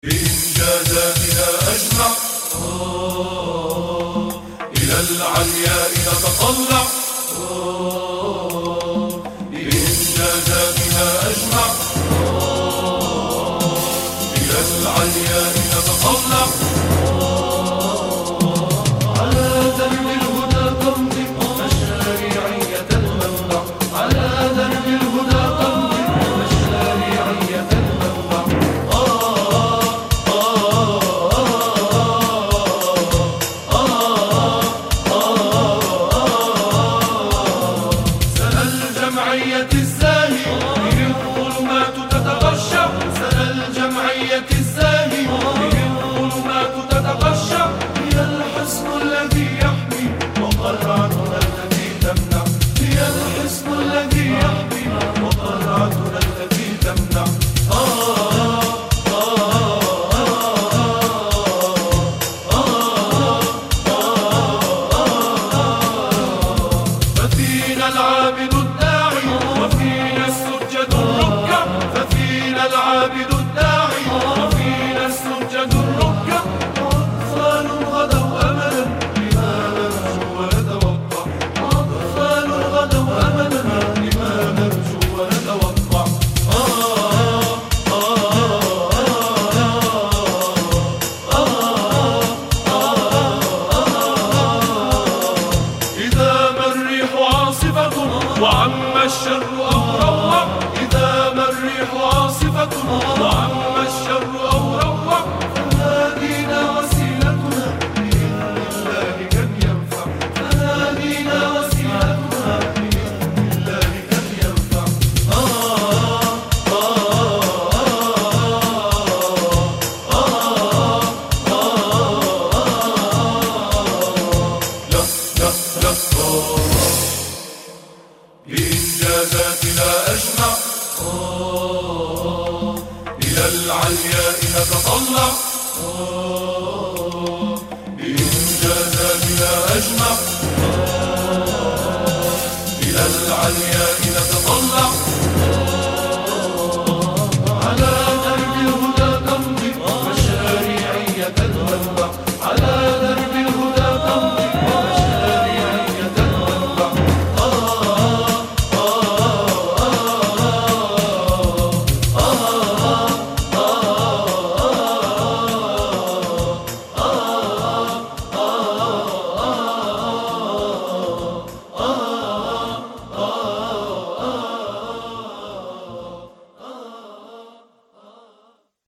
بإنجازاتنا أجمع إلى العلياء نتطلع بإنجازاتنا أجمع إلى العلياء نتطلع على درب الهدى تمضي مشاريعية المنبع على درب الهدى تمضي مشاريعية المنبع سنى الجمعية الزاهي به الظلمات تتغشى سنى الجمعية الزاهي به الظلمات تتغشى هي الحصن الذي يحمي وقلعتنا التي تمنع هي الحصن الذي يحمي وقلعتنا التي تمنع ففينا العابد الداعي وفينا السجد الركع ففينا العابد الداعي وفينا السجد الركع أطفال غدوا أملا لما نرجو ونتوقع أطفال غدوا أملا لما نرجو ونتوقع إذا ما الريح عاصفة وعم الشر أو روع إذا ما الريح عاصفة وعم الشر أو روع فهادينا وسيلتنا بإذن الله كم ينفع فهادينا وسيلتنا بإذن الله كم ينفع بإنجازاتنا أجمع إلى العلياء نتطلع بإنجازاتنا أجمع إلى العلياء نتطلع